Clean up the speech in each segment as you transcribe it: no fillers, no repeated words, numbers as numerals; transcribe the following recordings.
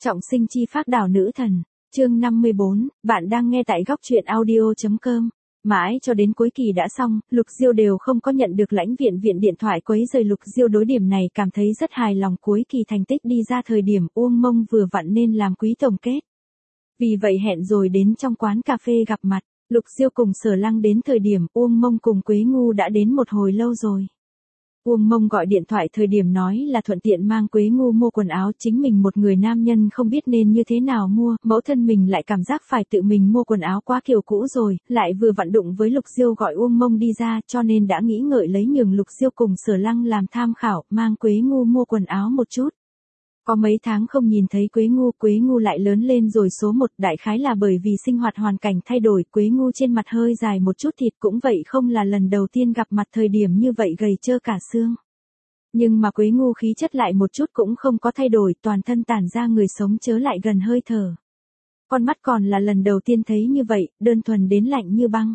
Trọng sinh chi phác đảo nữ thần, chương 54, bạn đang nghe tại góc truyện audio.com. Mãi cho đến cuối kỳ đã xong, Lục Diêu đều không có nhận được lãnh viện điện thoại quấy rầy Lục Diêu đối điểm này cảm thấy rất hài lòng. Cuối kỳ thành tích đi ra thời điểm Uông Mông vừa vặn nên làm quý tổng kết. Vì vậy hẹn rồi đến trong quán cà phê gặp mặt, Lục Diêu cùng Sở Lăng đến thời điểm Uông Mông cùng Quế Ngu đã đến một hồi lâu rồi. Uông Mông gọi điện thoại thời điểm nói là thuận tiện mang Quế Ngu mua quần áo, chính mình một người nam nhân không biết nên như thế nào mua, mẫu thân mình lại cảm giác phải tự mình mua quần áo quá kiểu cũ rồi, lại vừa vặn đụng với Lục Diêu gọi Uông Mông đi ra, cho nên đã nghĩ ngợi lấy nhường Lục Diêu cùng Sở Lăng làm tham khảo, mang Quế Ngu mua quần áo một chút. Có mấy tháng không nhìn thấy Quế Ngu lại lớn lên rồi. Số 1 đại khái là bởi vì sinh hoạt hoàn cảnh thay đổi, Quế Ngu trên mặt hơi dài một chút thịt, cũng vậy không là lần đầu tiên gặp mặt thời điểm như vậy gầy trơ cả xương. Nhưng mà Quế Ngu khí chất lại một chút cũng không có thay đổi, toàn thân tản ra người sống chớ lại gần hơi thở. Con mắt còn là lần đầu tiên thấy như vậy, đơn thuần đến lạnh như băng.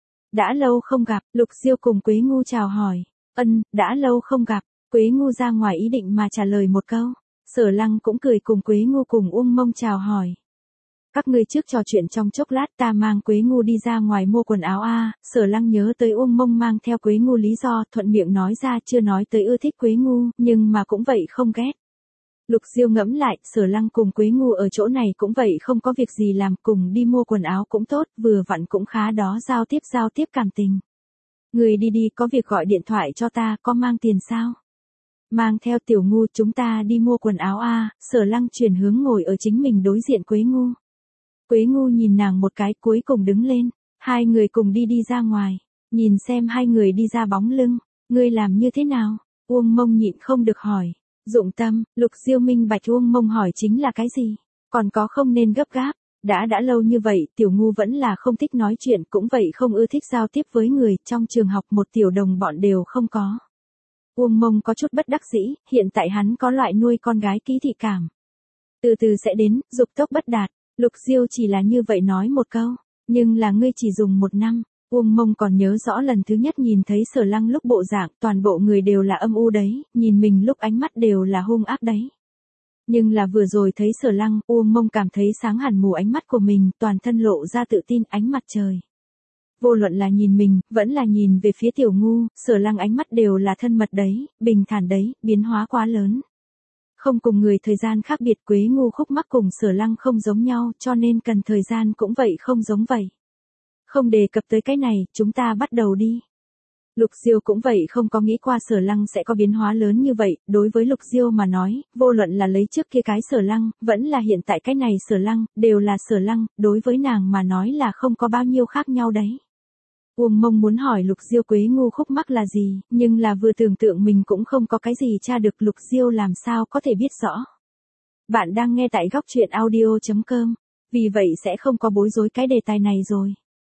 Đã lâu không gặp, Lục Diêu cùng Quế Ngu chào hỏi. Đã lâu không gặp, Quế Ngu ra ngoài ý định mà trả lời một câu. Sở Lăng cũng cười cùng Quế Ngu cùng Uông Mông chào hỏi. Các ngươi trước trò chuyện trong chốc lát, ta mang Quế Ngu đi ra ngoài mua quần áo a. Sở Lăng nhớ tới Uông Mông mang theo Quế Ngu lý do, thuận miệng nói ra, chưa nói tới ưa thích Quế Ngu, nhưng mà cũng vậy không ghét. Lục Diêu ngẫm lại, Sở Lăng cùng Quế Ngu ở chỗ này cũng vậy không có việc gì làm, cùng đi mua quần áo cũng tốt, vừa vặn cũng khá đó, giao tiếp cảm tình. Người đi có việc gọi điện thoại cho ta, có mang tiền sao? Mang theo Tiểu Ngu chúng ta đi mua quần áo a. Sở Lăng chuyển hướng ngồi ở chính mình đối diện Quế Ngu. Quế Ngu nhìn nàng một cái cuối cùng đứng lên, hai người cùng đi ra ngoài, nhìn xem hai người đi ra bóng lưng, ngươi làm như thế nào? Uông Mông nhịn không được hỏi. Dụng tâm, Lục Diêu minh bạch Uông Mông hỏi chính là cái gì, còn có không nên gấp gáp. Đã lâu như vậy, Tiểu Ngu vẫn là không thích nói chuyện, cũng vậy không ưa thích giao tiếp với người, trong trường học một tiểu đồng bọn đều không có. Uông Mông có chút bất đắc dĩ, hiện tại hắn có loại nuôi con gái ký thị cảm. Từ từ sẽ đến, dục tốc bất đạt. Lục Diêu chỉ là như vậy nói một câu, nhưng là ngươi chỉ dùng 1 năm. Uông Mông còn nhớ rõ lần thứ nhất nhìn thấy Sở Lăng lúc bộ dạng, toàn bộ người đều là âm u đấy, nhìn mình lúc ánh mắt đều là hung ác đấy. Nhưng là vừa rồi thấy Sở Lăng, Uông Mông cảm thấy sáng hẳn mù ánh mắt của mình, toàn thân lộ ra tự tin, ánh mặt trời. Vô luận là nhìn mình, vẫn là nhìn về phía Tiểu Ngu, Sở Lăng ánh mắt đều là thân mật đấy, bình thản đấy, biến hóa quá lớn. Không cùng người thời gian khác biệt, Quế Ngu khúc mắc cùng Sở Lăng không giống nhau, cho nên cần thời gian cũng vậy không giống vậy. Không đề cập tới cái này, chúng ta bắt đầu đi. Lục Diêu cũng vậy không có nghĩ qua Sở Lăng sẽ có biến hóa lớn như vậy, đối với Lục Diêu mà nói, vô luận là lấy trước kia cái Sở Lăng, vẫn là hiện tại cái này Sở Lăng, đều là Sở Lăng, đối với nàng mà nói là không có bao nhiêu khác nhau đấy. Uông Mông muốn hỏi Lục Diêu Quế Ngu khúc mắc là gì, nhưng là vừa tưởng tượng mình cũng không có cái gì tra được, Lục Diêu làm sao có thể biết rõ. Bạn đang nghe tại góc truyện audio.com, vì vậy sẽ không có bối rối cái đề tài này rồi.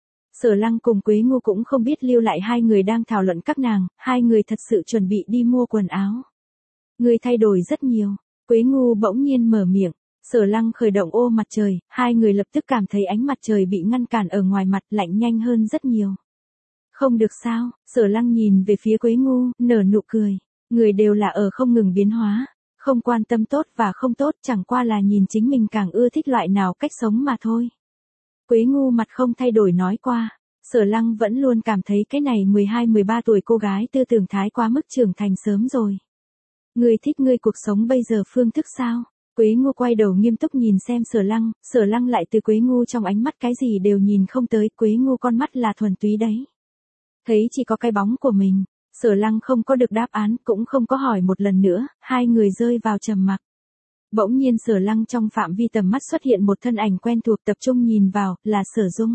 Sở Lăng cùng Quế Ngu cũng không biết lưu lại hai người đang thảo luận các nàng, hai người thật sự chuẩn bị đi mua quần áo. Người thay đổi rất nhiều, Quế Ngu bỗng nhiên mở miệng. Sở Lăng khởi động ô mặt trời, hai người lập tức cảm thấy ánh mặt trời bị ngăn cản ở ngoài mặt, lạnh nhanh hơn rất nhiều. Không được sao? Sở Lăng nhìn về phía Quế Ngu, nở nụ cười. Người đều là ở không ngừng biến hóa, không quan tâm tốt và không tốt, chẳng qua là nhìn chính mình càng ưa thích loại nào cách sống mà thôi. Quế Ngu mặt không thay đổi nói qua. Sở Lăng vẫn luôn cảm thấy cái này 12-13 tuổi cô gái tư tưởng thái quá mức trưởng thành sớm rồi. Người thích ngươi cuộc sống bây giờ phương thức sao? Quế Ngu quay đầu nghiêm túc nhìn xem Sở Lăng lại từ Quế Ngu trong ánh mắt cái gì đều nhìn không tới, Quế Ngu con mắt là thuần túy đấy. Thấy chỉ có cái bóng của mình, Sở Lăng không có được đáp án, cũng không có hỏi một lần nữa, hai người rơi vào trầm mặc. Bỗng nhiên Sở Lăng trong phạm vi tầm mắt xuất hiện một thân ảnh quen thuộc, tập trung nhìn vào, là Sở Dung.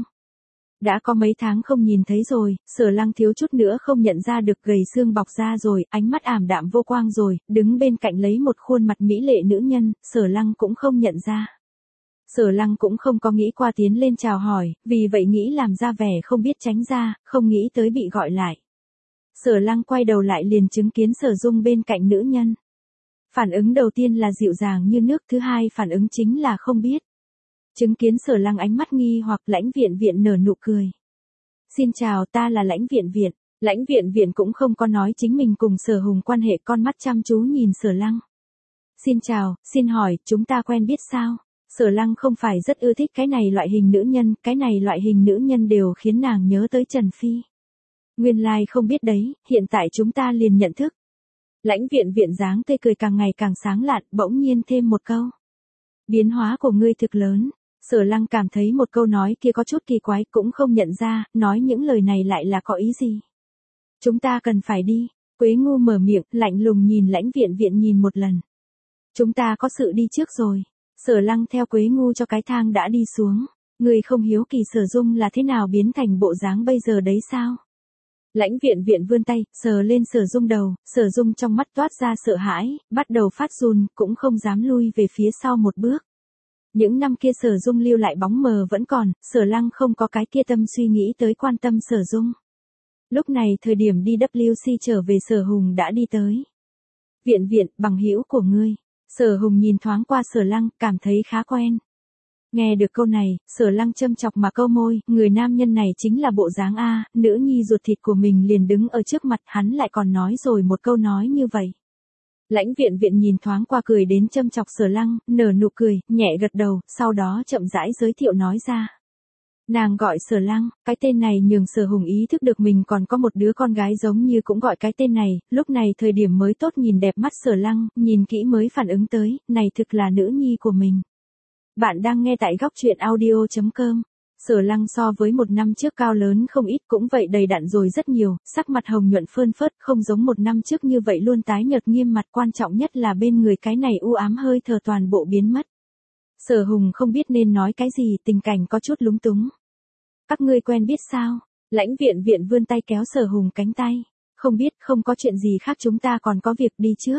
Đã có mấy tháng không nhìn thấy rồi, Sở Lăng thiếu chút nữa không nhận ra được, gầy xương bọc ra rồi, ánh mắt ảm đạm vô quang rồi, đứng bên cạnh lấy một khuôn mặt mỹ lệ nữ nhân, Sở Lăng cũng không nhận ra. Sở Lăng cũng không có nghĩ qua tiến lên chào hỏi, vì vậy nghĩ làm ra vẻ không biết tránh ra, không nghĩ tới bị gọi lại. Sở Lăng quay đầu lại liền chứng kiến Sở Dung bên cạnh nữ nhân. Phản ứng đầu tiên là dịu dàng như nước, thứ hai phản ứng chính là không biết. Chứng kiến Sở Lăng ánh mắt nghi hoặc, Lãnh Viện nở nụ cười. Xin chào, ta là Lãnh Viện. Lãnh Viện cũng không có nói chính mình cùng Sở Hùng quan hệ, con mắt chăm chú nhìn Sở Lăng. Xin chào, xin hỏi, chúng ta quen biết sao? Sở Lăng không phải rất ưa thích cái này loại hình nữ nhân, cái này loại hình nữ nhân đều khiến nàng nhớ tới Trần Phi. Nguyên lai không biết đấy, hiện tại chúng ta liền nhận thức. Lãnh viện viện dáng tươi cười càng ngày càng sáng lạn, bỗng nhiên thêm một câu. Biến hóa của ngươi thực lớn. Sở Lăng cảm thấy một câu nói kia có chút kỳ quái, cũng không nhận ra, nói những lời này lại là có ý gì. Chúng ta cần phải đi. Quế Ngu mở miệng, lạnh lùng nhìn lãnh viện viện nhìn một lần. Chúng ta có sự đi trước rồi. Sở Lăng theo Quế Ngu cho cái thang đã đi xuống. Người không hiếu kỳ Sở Dung là thế nào biến thành bộ dáng bây giờ đấy sao? Lãnh viện viện vươn tay, sờ lên Sở Dung đầu, Sở Dung trong mắt toát ra sợ hãi, bắt đầu phát run, cũng không dám lui về phía sau một bước. Những năm kia Sở Dung lưu lại bóng mờ vẫn còn, Sở Lăng không có cái kia tâm suy nghĩ tới quan tâm Sở Dung. Lúc này thời điểm đi WC trở về Sở Hùng đã đi tới. Viện viện, bằng hữu của ngươi. Sở Hùng nhìn thoáng qua Sở Lăng, cảm thấy khá quen. Nghe được câu này, Sở Lăng châm chọc mà câu môi, người nam nhân này chính là bộ dáng A, nữ nhi ruột thịt của mình liền đứng ở trước mặt hắn lại còn nói rồi một câu nói như vậy. Lãnh viện viện nhìn thoáng qua cười đến châm chọc Sở Lăng, nở nụ cười, nhẹ gật đầu, sau đó chậm rãi giới thiệu nói ra. Nàng gọi Sở Lăng, cái tên này nhường Sở Hùng ý thức được mình còn có một đứa con gái giống như cũng gọi cái tên này, lúc này thời điểm mới tốt nhìn đẹp mắt Sở Lăng, nhìn kỹ mới phản ứng tới, này thực là nữ nhi của mình. Bạn đang nghe tại góc truyện audio.com. Sở Lăng so với một năm trước cao lớn không ít cũng vậy đầy đặn rồi rất nhiều, sắc mặt hồng nhuận phơn phớt không giống một năm trước như vậy luôn tái nhợt nghiêm mặt, quan trọng nhất là bên người cái này u ám hơi thở toàn bộ biến mất. Sở Hùng không biết nên nói cái gì, tình cảnh có chút lúng túng. Các ngươi quen biết sao? Lãnh viện viện vươn tay kéo Sở Hùng cánh tay. Không biết, không có chuyện gì khác, chúng ta còn có việc đi trước.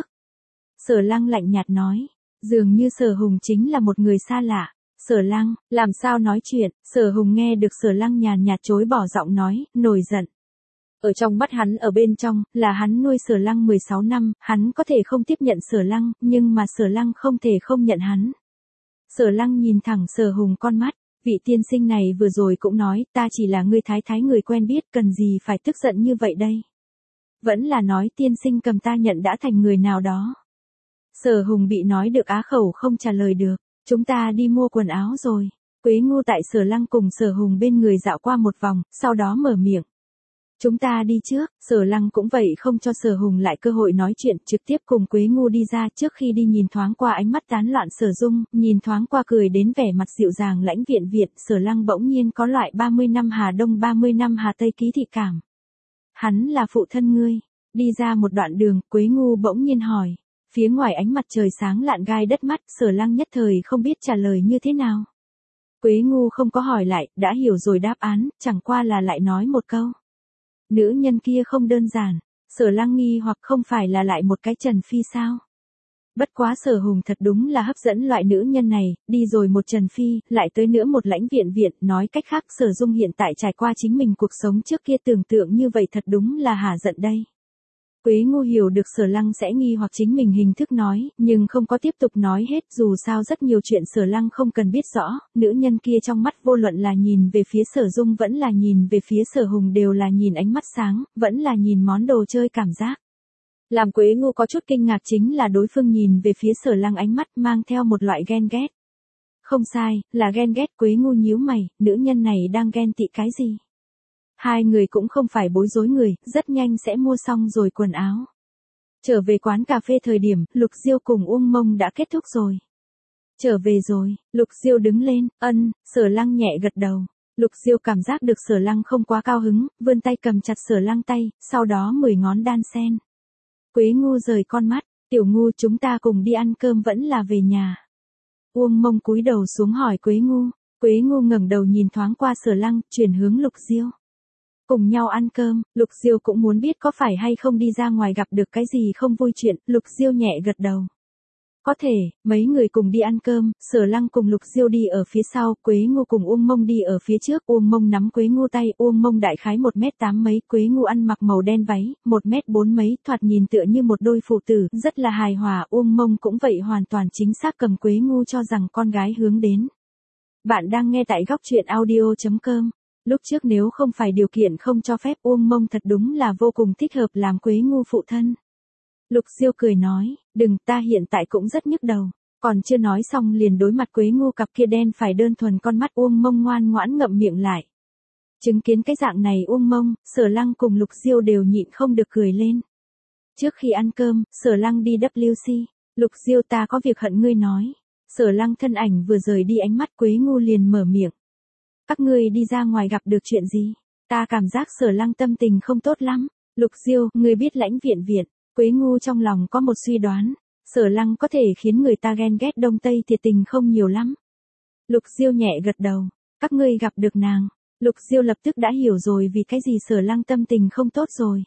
Sở Lăng lạnh nhạt nói. Dường như Sở Hùng chính là một người xa lạ. Sở Lăng, làm sao nói chuyện? Sở Hùng nghe được Sở Lăng nhàn nhạt chối bỏ giọng nói, nổi giận. Ở trong mắt hắn ở bên trong, là hắn nuôi Sở Lăng 16 năm, hắn có thể không tiếp nhận Sở Lăng, nhưng mà Sở Lăng không thể không nhận hắn. Sở Lăng nhìn thẳng Sở Hùng con mắt, vị tiên sinh này vừa rồi cũng nói, ta chỉ là người thái thái người quen biết, cần gì phải tức giận như vậy đây? Vẫn là nói tiên sinh cầm ta nhận đã thành người nào đó. Sở Hùng bị nói được á khẩu không trả lời được, chúng ta đi mua quần áo rồi. Quế Ngu tại Sở Lăng cùng Sở Hùng bên người dạo qua một vòng, sau đó mở miệng. Chúng ta đi trước, Sở Lăng cũng vậy không cho Sở Hùng lại cơ hội nói chuyện, trực tiếp cùng Quế Ngu đi ra, trước khi đi nhìn thoáng qua ánh mắt tán loạn Sở Dung, nhìn thoáng qua cười đến vẻ mặt dịu dàng lãnh viện viện, Sở Lăng bỗng nhiên có loại 30 năm Hà Đông 30 năm Hà Tây ký thị cảm. Hắn là phụ thân ngươi. Đi ra một đoạn đường, Quế Ngu bỗng nhiên hỏi. Phía ngoài ánh mặt trời sáng lạn gai đất mắt, Sở Lăng nhất thời không biết trả lời như thế nào. Quế Ngu không có hỏi lại, đã hiểu rồi đáp án, chẳng qua là lại nói một câu. Nữ nhân kia không đơn giản, Sở Lăng nghi hoặc không phải là lại một cái Trần Phi sao? Bất quá Sở Hùng thật đúng là hấp dẫn loại nữ nhân này, đi rồi một Trần Phi, lại tới nữa một lãnh viện viện, nói cách khác Sở Dung hiện tại trải qua chính mình cuộc sống trước kia tưởng tượng như vậy thật đúng là hả giận đây. Quế Ngu hiểu được Sở Lăng sẽ nghi hoặc chính mình hình thức nói, nhưng không có tiếp tục nói hết, dù sao rất nhiều chuyện Sở Lăng không cần biết rõ, nữ nhân kia trong mắt vô luận là nhìn về phía Sở Dung vẫn là nhìn về phía Sở Hùng đều là nhìn ánh mắt sáng, vẫn là nhìn món đồ chơi cảm giác. Làm Quế Ngu có chút kinh ngạc chính là đối phương nhìn về phía Sở Lăng ánh mắt mang theo một loại ghen ghét. Không sai, là ghen ghét. Quế Ngu nhíu mày, nữ nhân này đang ghen tị cái gì? Hai người cũng không phải bối rối người, rất nhanh sẽ mua xong rồi quần áo. Trở về quán cà phê thời điểm, Lục Diêu cùng Uông Mông đã kết thúc rồi. Trở về rồi, Lục Diêu đứng lên, Sở Lăng nhẹ gật đầu. Lục Diêu cảm giác được Sở Lăng không quá cao hứng, vươn tay cầm chặt Sở Lăng tay, sau đó 10 ngón đan sen. Quế Ngu rời con mắt, Tiểu Ngu chúng ta cùng đi ăn cơm vẫn là về nhà. Uông Mông cúi đầu xuống hỏi Quế Ngu. Quế Ngu ngẩng đầu nhìn thoáng qua Sở Lăng, chuyển hướng Lục Diêu. Cùng nhau ăn cơm, Lục Diêu cũng muốn biết có phải hay không đi ra ngoài gặp được cái gì không vui chuyện, Lục Diêu nhẹ gật đầu. Có thể, mấy người cùng đi ăn cơm, Sở Lăng cùng Lục Diêu đi ở phía sau, Quế Ngu cùng Uông Mông đi ở phía trước, Uông Mông nắm Quế Ngu tay, Uông Mông đại khái 1m8 mấy, Quế Ngu ăn mặc màu đen váy, 1m4 mấy, thoạt nhìn tựa như một đôi phụ tử, rất là hài hòa, Uông Mông cũng vậy hoàn toàn chính xác cầm Quế Ngu cho rằng con gái hướng đến. Bạn đang nghe tại góc truyện audio.com. Lúc trước nếu không phải điều kiện không cho phép Uông Mông thật đúng là vô cùng thích hợp làm Quế Ngu phụ thân. Lục Diêu cười nói, đừng, ta hiện tại cũng rất nhức đầu. Còn chưa nói xong liền đối mặt Quế Ngu cặp kia đen phải đơn thuần con mắt uông mông ngoan ngoãn ngậm miệng lại. Chứng kiến cái dạng này uông mông, Sở Lăng cùng Lục Diêu đều nhịn không được cười lên. Trước khi ăn cơm, Sở Lăng đi WC. Lục Diêu, ta có việc hận ngươi nói. Sở Lăng thân ảnh vừa rời đi, ánh mắt Quế Ngu liền mở miệng. Các ngươi đi ra ngoài gặp được chuyện gì? Ta cảm giác Sở Lăng tâm tình không tốt lắm. Lục Diêu, ngươi biết Lãnh Viện Viện. Quế Ngu trong lòng có một suy đoán. Sở Lăng có thể khiến người ta ghen ghét Đông Tây thiệt tình không nhiều lắm. Lục Diêu nhẹ gật đầu. Các ngươi gặp được nàng. Lục Diêu lập tức đã hiểu rồi vì cái gì Sở Lăng tâm tình không tốt rồi.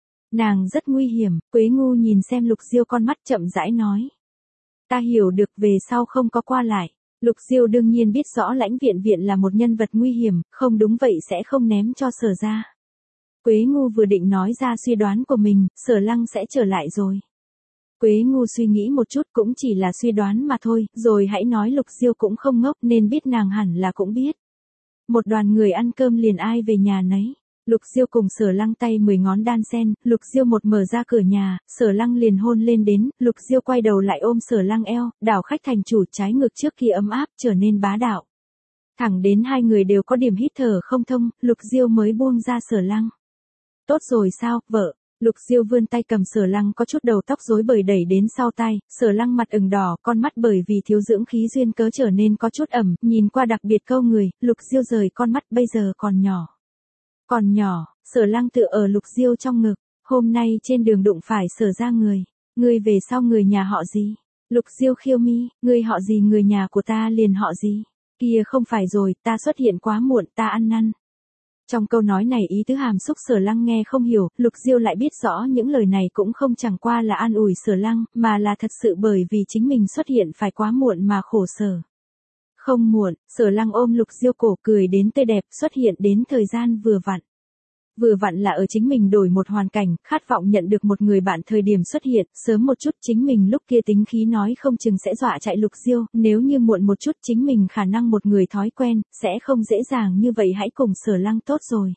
Nàng rất nguy hiểm. Quế Ngu nhìn xem Lục Diêu con mắt chậm rãi nói. Ta hiểu được, về sau không có qua lại. Lục Diêu đương nhiên biết rõ Lãnh Viện Viện là một nhân vật nguy hiểm, không đúng vậy sẽ không ném cho Sở ra. Quế Ngu vừa định nói ra suy đoán của mình, Sở Lăng sẽ trở lại rồi. Quế Ngu suy nghĩ một chút, cũng chỉ là suy đoán mà thôi, rồi hãy nói. Lục Diêu cũng không ngốc nên biết nàng hẳn là cũng biết. Một đoàn người ăn cơm liền ai về nhà nấy. Lục Diêu cùng Sở Lăng tay 10 ngón đan sen, Lục Diêu một mở ra cửa nhà, Sở Lăng liền hôn lên đến, Lục Diêu quay đầu lại ôm Sở Lăng eo, đảo khách thành chủ trái ngược trước kia ấm áp trở nên bá đạo. Thẳng đến hai người đều có điểm hít thở không thông, Lục Diêu mới buông ra Sở Lăng. Tốt rồi sao, vợ? Lục Diêu vươn tay cầm Sở Lăng có chút đầu tóc rối bời đẩy đến sau tai, Sở Lăng mặt ửng đỏ, con mắt bởi vì thiếu dưỡng khí duyên cớ trở nên có chút ẩm, nhìn qua đặc biệt câu người. Lục Diêu rời con mắt, bây giờ còn nhỏ. Còn nhỏ, Sở Lăng tựa ở Lục Diêu trong ngực, hôm nay trên đường đụng phải Sở ra người. Ngươi về sau người nhà họ gì? Lục Diêu khiêu mi, ngươi họ gì, người nhà của ta liền họ gì? Kia không phải rồi, ta xuất hiện quá muộn, ta ăn năn. Trong câu nói này ý tứ hàm xúc Sở Lăng nghe không hiểu, Lục Diêu lại biết rõ những lời này cũng không chẳng qua là an ủi Sở Lăng, mà là thật sự bởi vì chính mình xuất hiện phải quá muộn mà khổ sở. Không muộn, Sở Lăng ôm Lục Diêu cổ cười đến tươi đẹp, xuất hiện đến thời gian vừa vặn. Vừa vặn là ở chính mình đổi một hoàn cảnh, khát vọng nhận được một người bạn thời điểm xuất hiện, sớm một chút chính mình lúc kia tính khí nói không chừng sẽ dọa chạy Lục Diêu, nếu như muộn một chút chính mình khả năng một người thói quen, sẽ không dễ dàng như vậy hãy cùng Sở Lăng tốt rồi.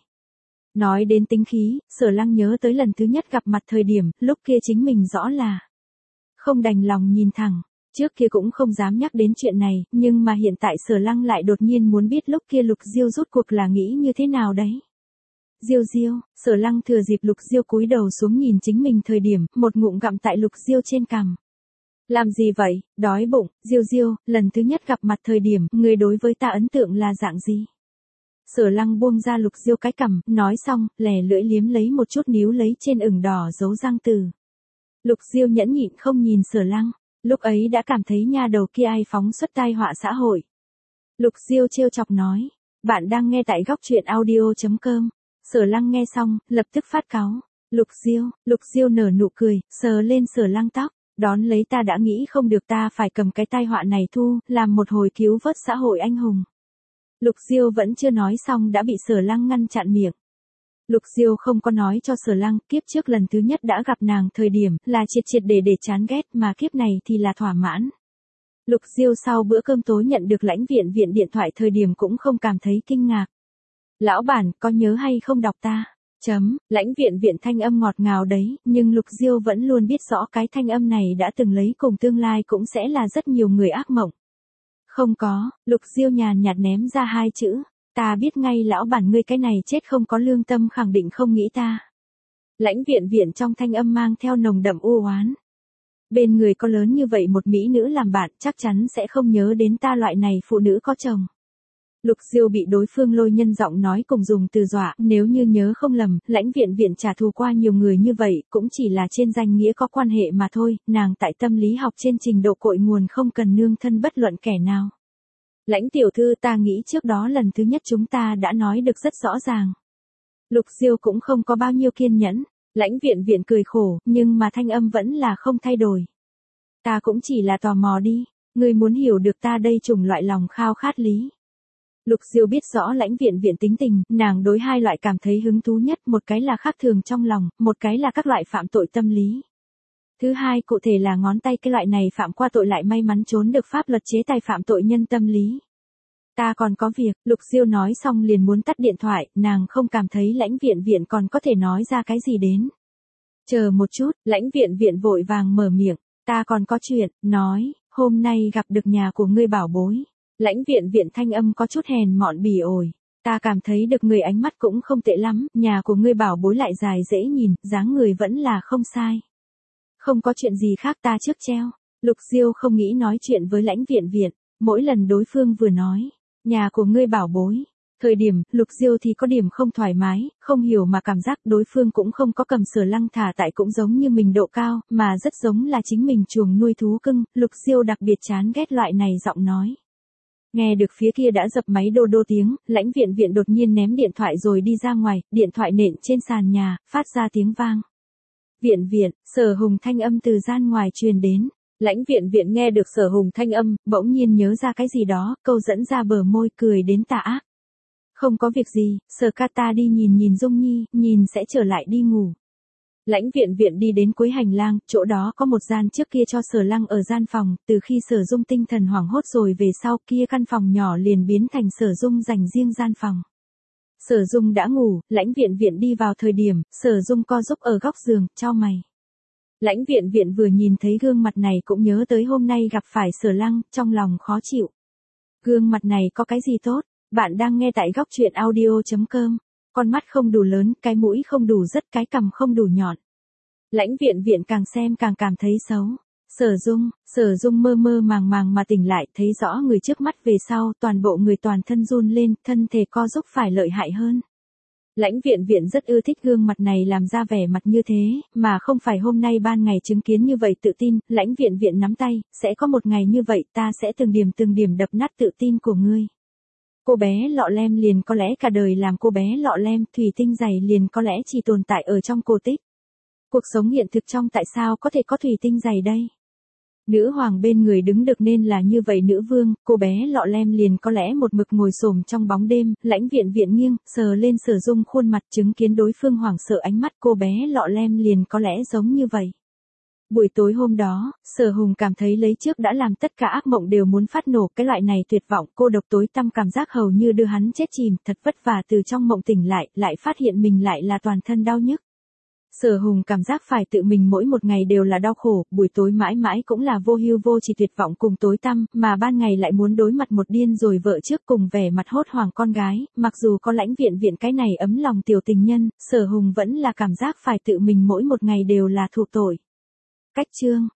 Nói đến tính khí, Sở Lăng nhớ tới lần thứ nhất gặp mặt thời điểm, lúc kia chính mình rõ là không đành lòng nhìn thẳng. Trước kia cũng không dám nhắc đến chuyện này, nhưng mà hiện tại Sở Lăng lại đột nhiên muốn biết lúc kia Lục Diêu rốt cuộc là nghĩ như thế nào đấy. Diêu Diêu, Sở Lăng thừa dịp Lục Diêu cúi đầu xuống nhìn chính mình thời điểm, một ngụm gặm tại Lục Diêu trên cằm. Làm gì vậy, đói bụng? Diêu Diêu, lần thứ nhất gặp mặt thời điểm, người đối với ta ấn tượng là dạng gì? Sở Lăng buông ra Lục Diêu cái cằm, nói xong, lè lưỡi liếm lấy một chút níu lấy trên ửng đỏ dấu răng từ. Lục Diêu nhẫn nhịn không nhìn Sở Lăng, lúc ấy đã cảm thấy nha đầu kia ai phóng xuất tai họa xã hội. Lục Diêu trêu chọc nói, bạn đang nghe tại góc truyện audio.com. Sở Lăng nghe xong, lập tức phát cáu. Lục Diêu nở nụ cười, sờ lên Sở Lăng tóc, đón lấy ta đã nghĩ không được ta phải cầm cái tai họa này thu, làm một hồi cứu vớt xã hội anh hùng. Lục Diêu vẫn chưa nói xong đã bị Sở Lăng ngăn chặn miệng. Lục Diêu không có nói cho Sở Lăng, kiếp trước lần thứ nhất đã gặp nàng thời điểm, là triệt để chán ghét, mà kiếp này thì là thỏa mãn. Lục Diêu sau bữa cơm tối nhận được Lãnh Viện Viện điện thoại thời điểm cũng không cảm thấy kinh ngạc. Lão bản, có nhớ hay không đọc ta? Lãnh Viện Viện thanh âm ngọt ngào đấy, nhưng Lục Diêu vẫn luôn biết rõ cái thanh âm này đã từng lấy cùng tương lai cũng sẽ là rất nhiều người ác mộng. Không có, Lục Diêu nhàn nhạt ném ra hai chữ. Ta biết ngay lão bản, ngươi cái này chết không có lương tâm khẳng định không nghĩ ta. Lãnh Viện Viện trong thanh âm mang theo nồng đậm u oán. Bên người có lớn như vậy một mỹ nữ làm bạn, chắc chắn sẽ không nhớ đến ta loại này phụ nữ có chồng. Lục Diêu bị đối phương lôi nhân giọng nói cùng dùng từ dọa, nếu như nhớ không lầm, Lãnh Viện Viện trả thù qua nhiều người như vậy, cũng chỉ là trên danh nghĩa có quan hệ mà thôi, nàng tại tâm lý học trên trình độ cội nguồn không cần nương thân bất luận kẻ nào. Lãnh tiểu thư, ta nghĩ trước đó lần thứ nhất chúng ta đã nói được rất rõ ràng. Lục Diêu cũng không có bao nhiêu kiên nhẫn, Lãnh Viện Viện cười khổ, nhưng mà thanh âm vẫn là không thay đổi. Ta cũng chỉ là tò mò đi, ngươi muốn hiểu được ta đây chủng loại lòng khao khát lý. Lục Diêu biết rõ Lãnh Viện Viện tính tình, nàng đối hai loại cảm thấy hứng thú nhất, một cái là khác thường trong lòng, một cái là các loại phạm tội tâm lý. Thứ hai cụ thể là ngón tay cái loại này phạm qua tội lại may mắn trốn được pháp luật chế tài phạm tội nhân tâm lý. Ta còn có việc, Lục Diêu nói xong liền muốn tắt điện thoại, nàng không cảm thấy Lãnh Viện Viện còn có thể nói ra cái gì đến. Chờ một chút, Lãnh Viện Viện vội vàng mở miệng, ta còn có chuyện, nói, hôm nay gặp được nhà của ngươi bảo bối. Lãnh Viện Viện thanh âm có chút hèn mọn bỉ ổi, ta cảm thấy được người ánh mắt cũng không tệ lắm, nhà của ngươi bảo bối lại dài dễ nhìn, dáng người vẫn là không sai. Không có chuyện gì khác ta trước treo. Lục Diêu không nghĩ nói chuyện với Lãnh Viện Viện, mỗi lần đối phương vừa nói, nhà của ngươi bảo bối. Thời điểm, Lục Diêu thì có điểm không thoải mái, không hiểu mà cảm giác đối phương cũng không có cầm Sở Lăng thả tại cũng giống như mình độ cao, mà rất giống là chính mình chuồng nuôi thú cưng, Lục Diêu đặc biệt chán ghét loại này giọng nói. Nghe được phía kia đã dập máy đô đô tiếng, Lãnh Viện Viện đột nhiên ném điện thoại rồi đi ra ngoài, điện thoại nện trên sàn nhà, phát ra tiếng vang. Viện Viện, Sở Hùng thanh âm từ gian ngoài truyền đến. Lãnh Viện Viện nghe được Sở Hùng thanh âm, bỗng nhiên nhớ ra cái gì đó, câu dẫn ra bờ môi cười đến tà ác. Không có việc gì, Sở ca ta đi nhìn Dung Nhi, nhìn sẽ trở lại đi ngủ. Lãnh Viện Viện đi đến cuối hành lang, chỗ đó có một gian trước kia cho Sở Lăng ở gian phòng, từ khi Sở Dung tinh thần hoảng hốt rồi về sau kia căn phòng nhỏ liền biến thành Sở Dung dành riêng gian phòng. Sở Dung đã ngủ, Lãnh Viện Viện đi vào thời điểm, Sở Dung co giúp ở góc giường, chau mày. Lãnh Viện Viện vừa nhìn thấy gương mặt này cũng nhớ tới hôm nay gặp phải Sở Lăng, trong lòng khó chịu. Gương mặt này có cái gì tốt? Bạn đang nghe tại góc truyện audio.com. Con mắt không đủ lớn, cái mũi không đủ rất, cái cằm không đủ nhọn. Lãnh Viện Viện càng xem càng cảm thấy xấu. Sở Dung mơ mơ màng mà tỉnh lại, thấy rõ người trước mắt về sau, toàn bộ người toàn thân run lên, thân thể co giúp phải lợi hại hơn. Lãnh Viện Viện rất ưa thích gương mặt này làm ra vẻ mặt như thế, mà không phải hôm nay ban ngày chứng kiến như vậy tự tin, Lãnh Viện Viện nắm tay, sẽ có một ngày như vậy ta sẽ từng điểm đập nát tự tin của ngươi. Cô bé lọ lem liền có lẽ cả đời làm cô bé lọ lem, thủy tinh dày liền có lẽ chỉ tồn tại ở trong cổ tích. Cuộc sống hiện thực trong tại sao có thể có thủy tinh dày đây? Nữ hoàng bên người đứng được nên là như vậy nữ vương, cô bé lọ lem liền có lẽ một mực ngồi xổm trong bóng đêm, Lãnh Viện Viện nghiêng, sờ lên Sở Dung khuôn mặt chứng kiến đối phương hoảng sợ ánh mắt cô bé lọ lem liền có lẽ giống như vậy. Buổi tối hôm đó, Sở Hùng cảm thấy lấy trước đã làm tất cả ác mộng đều muốn phát nổ, cái loại này tuyệt vọng, cô độc tối tăm cảm giác hầu như đưa hắn chết chìm, thật vất vả từ trong mộng tỉnh lại phát hiện mình lại là toàn thân đau nhức. Sở Hùng cảm giác phải tự mình mỗi một ngày đều là đau khổ, buổi tối mãi mãi cũng là vô hưu vô chỉ tuyệt vọng cùng tối tăm, mà ban ngày lại muốn đối mặt một điên rồi vợ trước cùng vẻ mặt hốt hoảng con gái, mặc dù có Lãnh Viện Viện cái này ấm lòng tiểu tình nhân, Sở Hùng vẫn là cảm giác phải tự mình mỗi một ngày đều là thụ tội. Cách chương